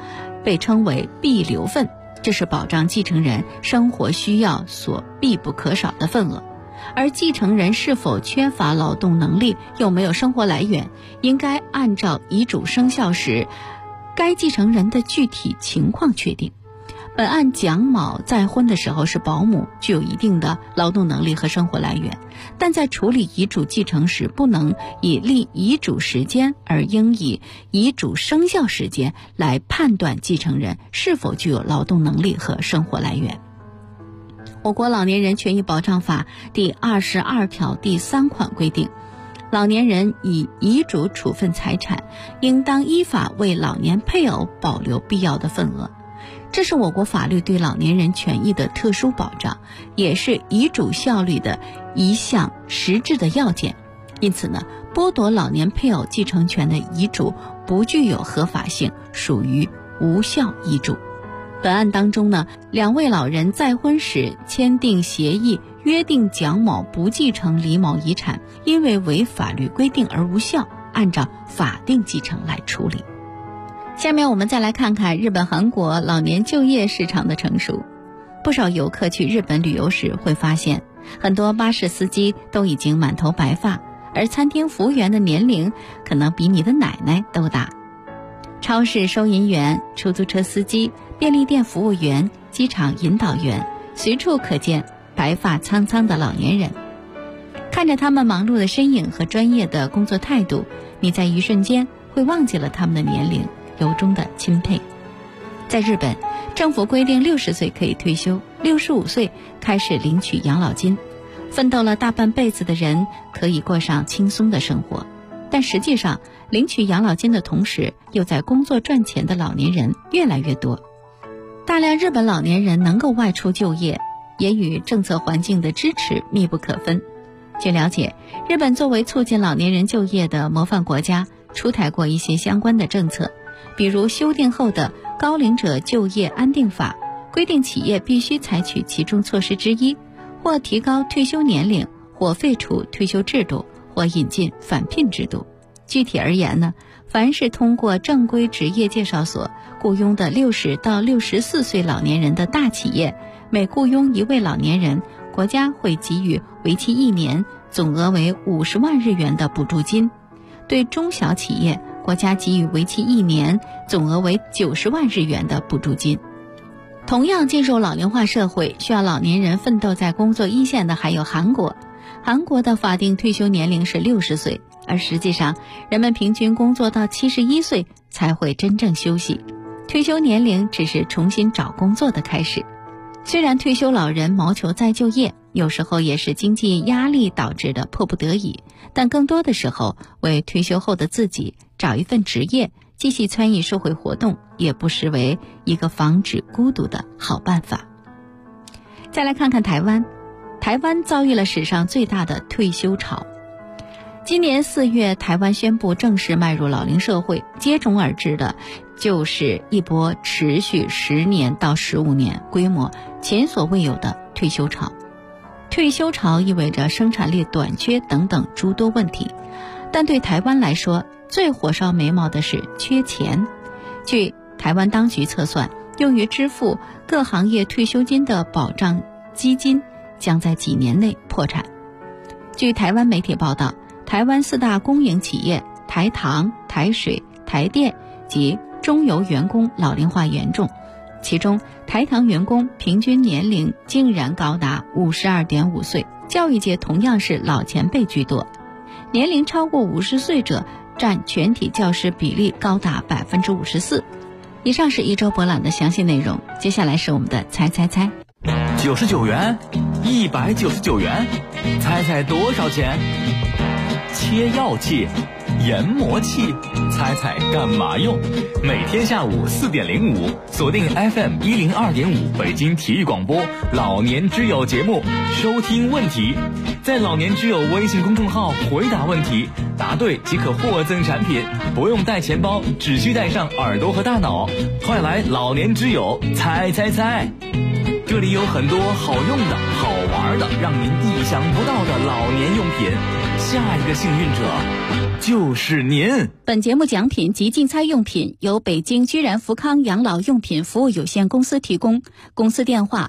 被称为必留份，这是保障继承人生活需要所必不可少的份额。而继承人是否缺乏劳动能力，又没有生活来源，应该按照遗嘱生效时该继承人的具体情况确定。本案蒋某再婚的时候是保姆，具有一定的劳动能力和生活来源，但在处理遗嘱继承时，不能以立遗嘱时间，而应以遗嘱生效时间来判断继承人是否具有劳动能力和生活来源。我国老年人权益保障法第22条第3款规定，老年人以遗嘱处分财产，应当依法为老年配偶保留必要的份额。这是我国法律对老年人权益的特殊保障，也是遗嘱效力的一项实质的要件。因此呢，剥夺老年配偶继承权的遗嘱不具有合法性，属于无效遗嘱。本案当中呢，2位老人再婚时签订协议，约定蒋某不继承李某遗产，因为违法律规定而无效，按照法定继承来处理。下面我们再来看看日本、韩国老年就业市场的成熟。不少游客去日本旅游时会发现，很多巴士司机都已经满头白发，而餐厅服务员的年龄可能比你的奶奶都大。超市收银员、出租车司机、便利店服务员、机场引导员，随处可见白发苍苍的老年人。看着他们忙碌的身影和专业的工作态度，你在一瞬间会忘记了他们的年龄，由衷的钦佩。在日本，政府规定60岁可以退休，65岁开始领取养老金。奋斗了大半辈子的人可以过上轻松的生活，但实际上领取养老金的同时又在工作赚钱的老年人越来越多。大量日本老年人能够外出就业，也与政策环境的支持密不可分。据了解，日本作为促进老年人就业的模范国家，出台过一些相关的政策，比如修订后的高龄者就业安定法，规定企业必须采取其中措施之一，或提高退休年龄，或废除退休制度，或引进返聘制度。具体而言呢，凡是通过正规职业介绍所雇佣的60到64岁老年人的大企业，每雇佣1位老年人，国家会给予为期1年，总额为50万日元的补助金。对中小企业，国家给予为期1年，总额为90万日元的补助金。同样进入老龄化社会，需要老年人奋斗在工作一线的还有韩国。韩国的法定退休年龄是60岁，而实际上人们平均工作到71岁才会真正休息，退休年龄只是重新找工作的开始。虽然退休老人谋求再就业，有时候也是经济压力导致的迫不得已，但更多的时候为退休后的自己找一份职业，继续参与社会活动，也不失为一个防止孤独的好办法。再来看看台湾，台湾遭遇了史上最大的退休潮。今年4月，台湾宣布正式迈入老龄社会，接踵而至的就是一波持续10年到15年、规模前所未有的退休潮。退休潮意味着生产力短缺等等诸多问题，但对台湾来说，最火烧眉毛的是缺钱。据台湾当局测算，用于支付各行业退休金的保障基金将在几年内破产。据台湾媒体报道，台湾4大公营企业台糖、台水、台电及中油员工老龄化严重，其中台糖员工平均年龄竟然高达52.5岁，教育界同样是老前辈居多，年龄超过50岁者占全体教师比例高达54%。以上是一周博览的详细内容，接下来是我们的猜猜猜。 99元，199元，猜猜多少钱？切药器、研磨器，猜猜干嘛用？每天下午4点05，锁定 FM 102.5北京体育广播老年之友节目，收听问题，在老年之友微信公众号回答问题，答对即可获赠产品，不用带钱包，只需带上耳朵和大脑。快来老年之友猜猜猜！ 这里有很多好用的、好玩的，让您意想不到的老年用品。下一个幸运者就是您。 本节目奖品及竞猜用品由北京居然福康养老用品服务有限公司提供，公司电话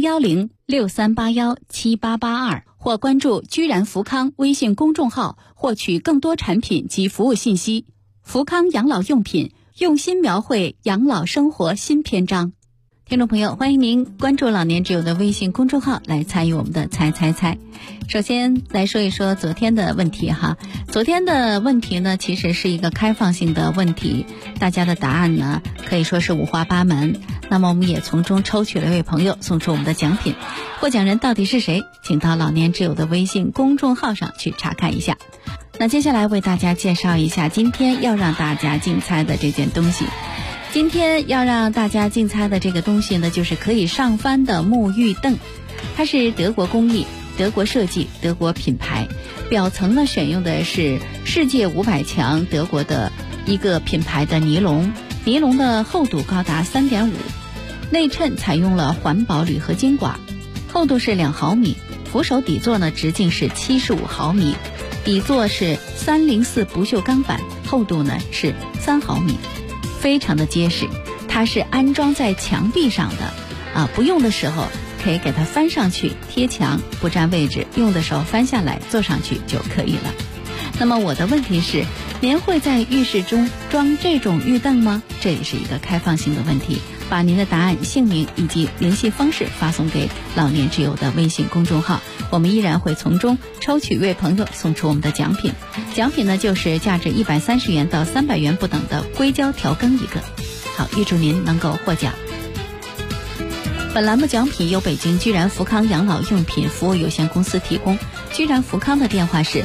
01063817882，或关注居然福康微信公众号获取更多产品及服务信息。福康养老用品，用心描绘养老生活新篇章。听众朋友，欢迎您关注老年之友的微信公众号来参与我们的猜猜猜。首先来说一说昨天的问题哈。昨天的问题呢，其实是一个开放性的问题，大家的答案呢可以说是五花八门。那么我们也从中抽取了一位朋友，送出我们的奖品。获奖人到底是谁，请到老年之友的微信公众号上去查看一下。那接下来为大家介绍一下今天要让大家竞猜的这件东西。今天要让大家竞猜的这个东西呢，就是可以上翻的沐浴凳。它是德国工艺、德国设计、德国品牌，表层呢选用的是世界500强德国的一个品牌的尼龙，尼龙的厚度高达 3.5， 内衬采用了环保铝合金管，厚度是2毫米，扶手底座呢直径是75毫米，底座是304不锈钢板，厚度呢是3毫米，非常的结实。它是安装在墙壁上的不用的时候可以给它翻上去贴墙，不占位置，用的时候翻下来坐上去就可以了。那么我的问题是，您会在浴室中装这种浴凳吗？这也是一个开放性的问题，把您的答案、姓名以及联系方式发送给老年之友的微信公众号，我们依然会从中抽取一位朋友，送出我们的奖品。奖品呢就是价值130元到300元不等的硅胶调羹一个。好，预祝您能够获奖。本栏目奖品由北京居然福康养老用品服务有限公司提供，居然福康的电话是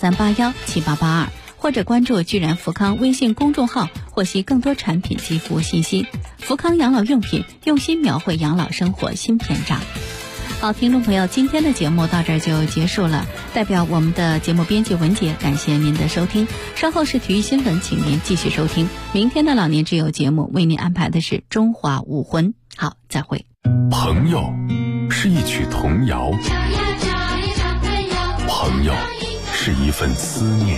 63817882，或者关注居然福康微信公众号获悉更多产品及服务信息。福康养老用品，用心描绘养老生活新篇章。好，听众朋友，今天的节目到这儿就结束了。代表我们的节目编辑文杰，感谢您的收听。稍后是体育新闻，请您继续收听。明天的老年之友节目为您安排的是中华武魂。好，再会。 朋友是一曲童谣，朋友是一份思念，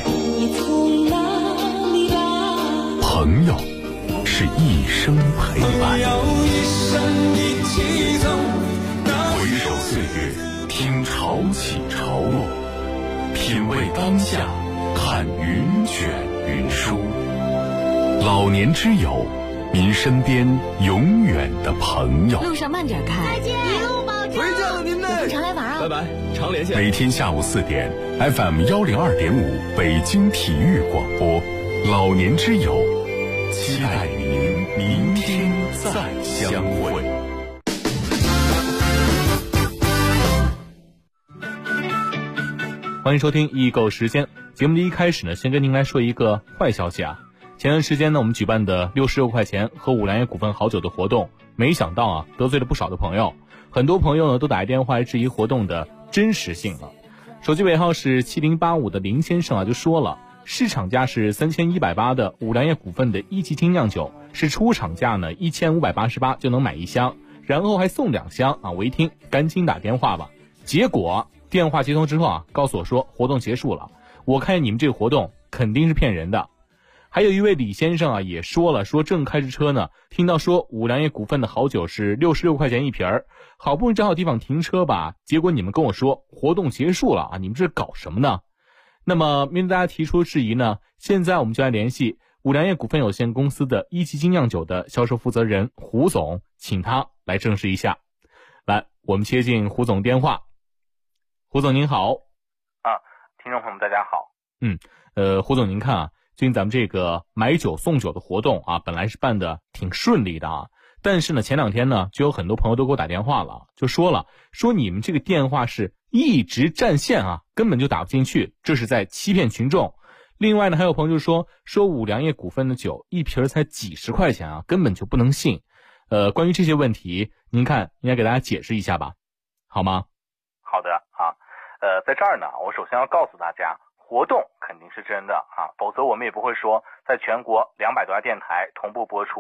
朋友是一生陪伴。回首岁月，听潮起潮落，品味当下，看云卷云舒。老年之友，您身边永远的朋友。 路上慢点开， 再见，一路保重。 回见了您嘞， 有空常来玩啊！ 拜拜，常联系。 每天下午4点 ，FM 102.5北京体育广播，老年之友，期待您明天再相会。 欢迎收听易购时间。节目的一开始呢，先跟您来说一个坏消息啊。前段时间呢，我们举办的66块钱喝五粮液股份好酒的活动，没想到啊，得罪了不少的朋友。很多朋友呢，都打电话来质疑活动的真实性了。手机尾号是7085的林先生啊，就说了，市场价是3180的五粮液股份的1级精酿酒，是出厂价呢1588就能买1箱，然后还送2箱啊！我一听，赶紧打电话吧。结果电话接通之后啊，告诉我说活动结束了。我看你们这个活动肯定是骗人的。还有一位李先生啊，也说了，说正开着车呢，听到说五粮液股份的好酒是66块钱一瓶儿，好不容易找好地方停车吧，结果你们跟我说活动结束了啊，你们这搞什么呢？那么面对大家提出质疑呢，现在我们就来联系五粮液股份有限公司的1级精酿酒的销售负责人胡总，请他来证实一下。来，我们接进胡总电话。胡总您好。 听众朋友们大家好。 胡总您看啊，最近咱们这个买酒送酒的活动啊，本来是办的挺顺利的啊，但是呢前2天呢，就有很多朋友都给我打电话了，就说你们这个电话是一直占线啊，根本就打不进去，这是在欺骗群众。另外呢，还有朋友就说五粮液股份的酒一瓶才几十块钱啊，根本就不能信。关于这些问题，您看应该给大家解释一下吧，好吗？ 好的啊，在这儿呢，我首先要告诉大家，活动肯定是真的啊，否则我们也不会说在全国200多家电台同步播出。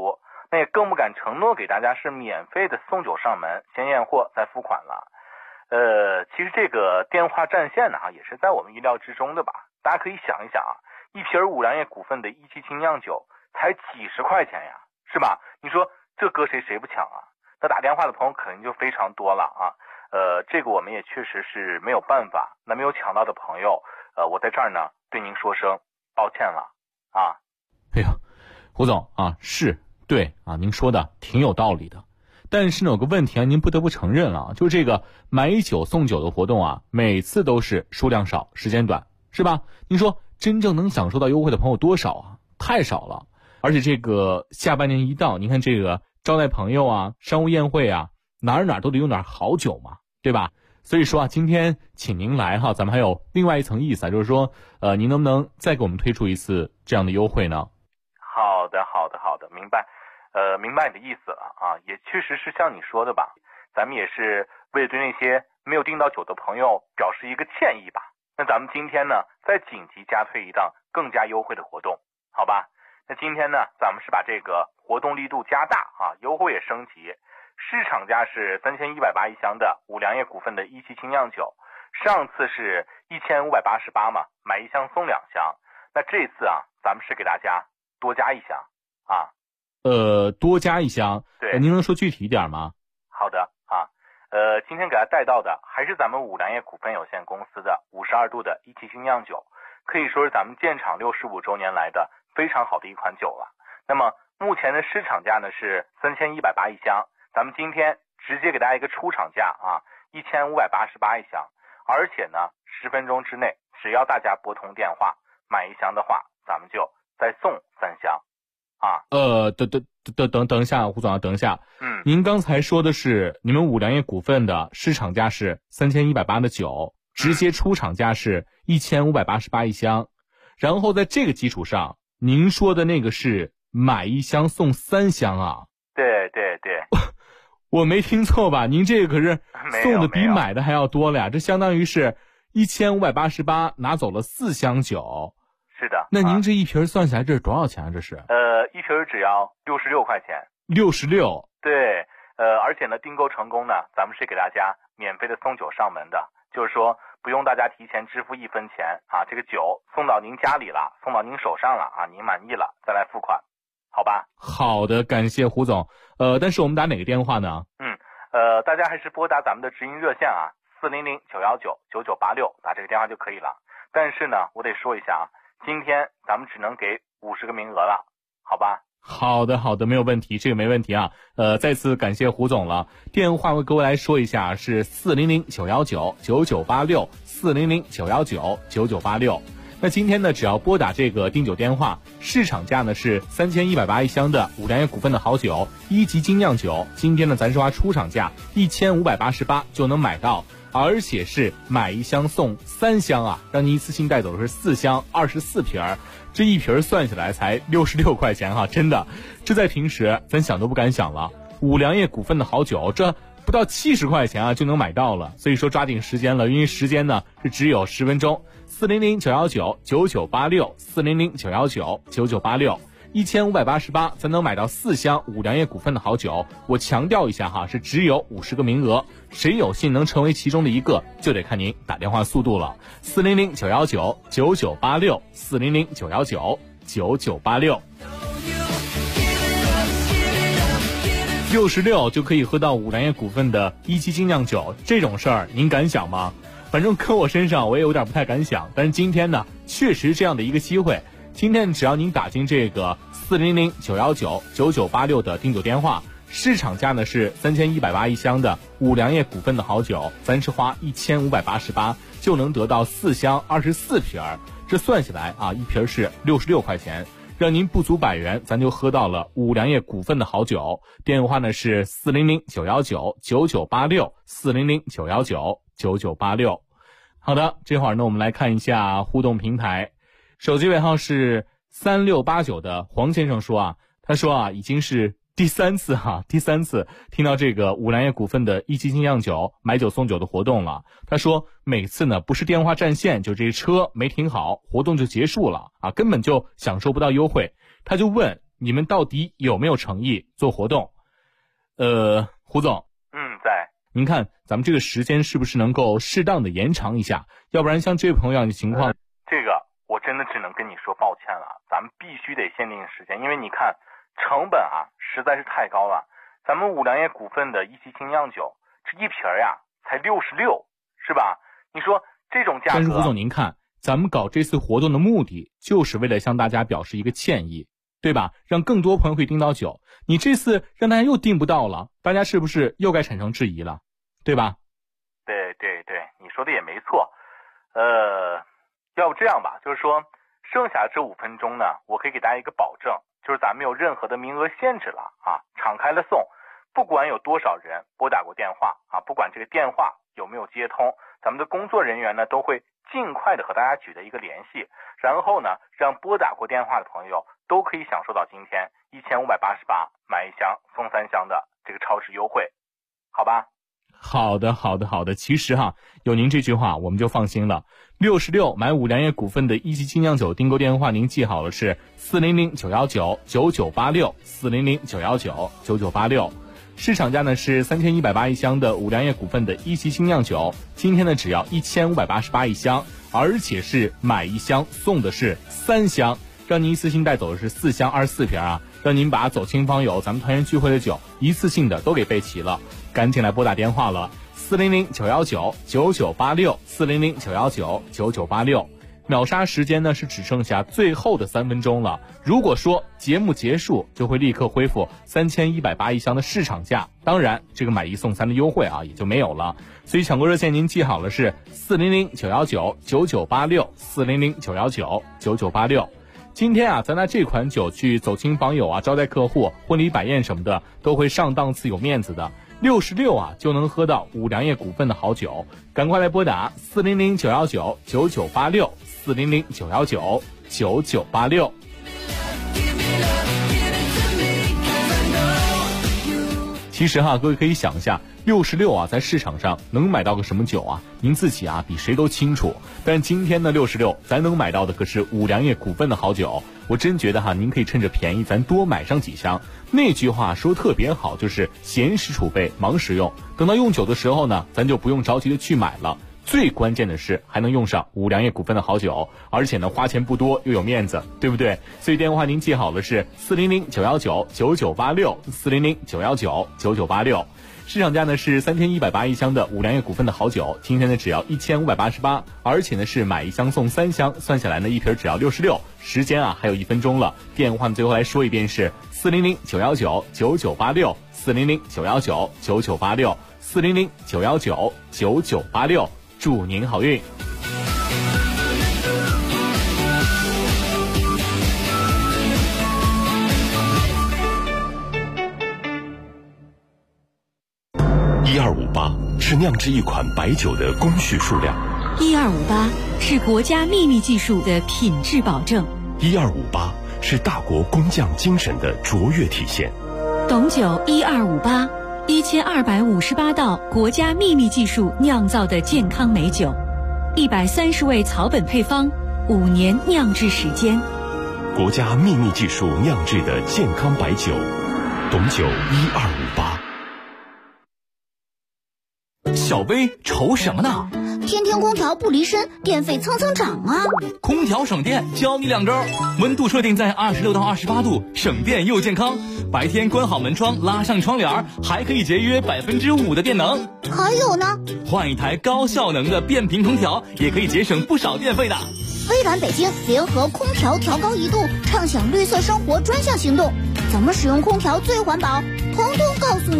那也更不敢承诺给大家是免费的送酒上门，先验货再付款了。其实这个电话占线呢，也是在我们意料之中的吧。大家可以想一想啊，一瓶五粮液股份的177精酿酒才几十块钱呀，是吧？你说这搁谁不抢啊？那打电话的朋友肯定就非常多了啊。这个我们也确实是没有办法。那没有抢到的朋友，我在这儿呢对您说声抱歉了啊。 哎呀，胡总啊，是对啊，您说的挺有道理的。但是呢，有个问题啊，您不得不承认了，就是这个买酒送酒的活动啊，每次都是数量少，时间短，是吧？您说真正能享受到优惠的朋友多少啊？太少了。而且这个下半年一到，您看这个招待朋友啊，商务宴会啊，哪儿都得有点好酒嘛，对吧？所以说啊，今天请您来哈，咱们还有另外一层意思啊，就是说，您能不能再给我们推出一次这样的优惠呢？ 好的，明白。明白你的意思了啊，也确实是像你说的吧，咱们也是为了对那些没有订到酒的朋友表示一个歉意吧。那咱们今天呢，再紧急加推一档更加优惠的活动，好吧？那今天呢，咱们是把这个活动力度加大啊，优惠也升级。市场价是3180一箱的五粮液股份的177精酿酒，上次是1588嘛，买一箱送2箱。那这次啊，咱们是给大家多加一箱啊。 多加一箱， 对， 您能说具体一点吗？ 好的啊，今天给大家带到的还是咱们五粮液股份有限公司的52度的177精酿酒，可以说是咱们建厂65周年来的非常好的一款酒了。那么目前的市场价呢是3180一箱，咱们今天直接给大家一个出厂价啊，1588一箱，而且呢10分钟之内，只要大家拨通电话买一箱的话，咱们就再送3箱。啊， 等一下，胡总啊，等一下。您刚才说的是你们五粮液股份的市场价是3180的酒，直接出厂价是1588一箱，然后在这个基础上，您说的那个是买一箱送3箱啊？ 对， 我没听错吧？您这个可是送的比买的还要多了呀，这相当于是1588拿走了4箱酒。 是的。 那您这一瓶算下来这是多少钱啊？这是一瓶只要66块钱。 66。 对，而且呢，订购成功呢，咱们是给大家免费的送酒上门的，就是说不用大家提前支付1分钱啊，这个酒送到您家里了，送到您手上了啊，您满意了再来付款，好吧？ 好的，感谢胡总。但是我们打哪个电话呢？ 大家还是拨打咱们的直营热线啊，400-919-9986，打这个电话就可以了。但是呢，我得说一下啊，今天咱们只能给50个名额了，好吧？ 好的，没有问题，这个没问题啊。再次感谢胡总了。电话我各位来说一下，是400-919-9986 400-919-9986。那今天呢，只要拨打这个订酒电话，市场价呢是3180一箱的五粮液股份的好酒1级精酿酒，今天呢咱是花出厂价1588就能买到，而且是买一箱送3箱啊，让你一次性带走的是4箱24瓶儿，这一瓶算下来才66块钱哈，真的，这在平时咱想都不敢想了。五粮液股份的好酒，这不到70块钱啊就能买到了，所以说抓紧时间了，因为时间呢是只有10分钟。400-919-9986 400-919-9986 1588才能买到4箱五粮液股份的好酒。我强调一下哈，是只有50个名额，谁有幸能成为其中的一个，就得看您打电话速度了。400-919-9986 400-919-9986 66就可以喝到五粮液股份的1级精酿酒，这种事儿您敢想吗？反正搁我身上我也有点不太敢想，但是今天呢确实这样的一个机会，今天只要您打进这个400-919-9986的订酒电话，市场价呢是3180一箱的五粮液股份的好酒，咱是花1588就能得到4箱24瓶儿，这算下来啊，一瓶是66块钱，让您不足100元，咱就喝到了五粮液股份的好酒。电话呢是400-919-9986 400-919-9986。好的，这会儿呢我们来看一下互动平台，手机尾号是3689的黄先生说啊，他说啊已经是第三次听到这个五粮液股份的1级精酿酒买酒送酒的活动了。他说每次呢不是电话占线，就这车没停好，活动就结束了啊，根本就享受不到优惠。他就问你们到底有没有诚意做活动？胡总。 在。 您看咱们这个时间是不是能够适当的延长一下？要不然像这位朋友样的情况， 这个我真的只能跟你说抱歉了，咱们必须得限定时间，因为你看成本啊实在是太高了。咱们五粮液股份的一期精酿酒，这一瓶呀才66，是吧？你说这种价格。 但是胡总您看，咱们搞这次活动的目的就是为了向大家表示一个歉意，对吧？让更多朋友可以订到酒。你这次让大家又订不到了，大家是不是又该产生质疑了，对吧？ 对，你说的也没错。要不这样吧，就是说剩下这5分钟呢，我可以给大家一个保证，就是咱没有任何的名额限制了啊，敞开了送，不管有多少人拨打过电话啊，不管这个电话有没有接通，咱们的工作人员呢都会尽快的和大家取得一个联系，然后呢让拨打过电话的朋友都可以享受到今天1588买1箱送3箱的这个超值优惠，好吧？ 好的。其实有您这句话我们就放心了。66买五粮液股份的一期精酿酒订购电话您记好了，是400-919-9986，400-919-9986。市场价呢是3180一箱的五粮液股份的一期精酿酒，今天呢只要1588一箱，而且是买1箱送的是3箱，让您一次性带走的是4箱24瓶啊，让您把走亲访友咱们团圆聚会的酒一次性的都给备齐了。赶紧来拨打电话了，400-919-9986，400-919-9986。秒杀时间呢是只剩下最后的3分钟了，如果说节目结束就会立刻恢复3180一箱的市场价，当然这个买1送3的优惠也就没有了。所以抢购热线您记好了，是400-919-9986，400-919-9986。今天咱拿这款酒去走亲访友招待客户、婚礼摆宴什么的都会上档次有面子的。66就能喝到五粮液股份的好酒，赶快来拨打400-919-9986，400-919-9986。其实各位可以想一下，66在市场上能买到个什么酒啊？您自己比谁都清楚。但今天的66咱能买到的可是五粮液股份的好酒，我真觉得您可以趁着便宜咱多买上几箱。那句话说特别好，就是闲时储备忙时用，等到用酒的时候呢，咱就不用着急的去买了。最关键的是还能用上五粮液股份的好酒，而且呢花钱不多又有面子，对不对？所以电话您记好了，是400-919-9986，400-919-9986。市场价呢是3180一箱的五粮液股份的好酒，今天呢只要1588，而且呢是买1箱送3箱，算下来呢一瓶只要66。时间还有1分钟了，电话最后来说一遍是400-919-9986，400-919-9986，400-919-9986。祝您好运。 1258是酿制一款白酒的工序数量 ，1258是国家秘密技术的品质保证 ，1258是大国工匠精神的卓越体现。 董酒1258，1258道国家秘密技术酿造的健康美酒，130味草本配方，5年酿制时间， 国家秘密技术酿制的健康白酒，董酒1258。 小薇愁什么呢？ 天天空调不离身，电费蹭蹭涨啊！ 空调省电，教你2招：温度设定在26到28度，省电又健康。白天关好门窗，拉上窗帘，还可以节约5%的电能。 还有呢， 换一台高效能的变频空调，也可以节省不少电费的。 微软北京联合空调调高1度，畅享绿色生活专项行动，怎么使用空调最环保？通通告诉你。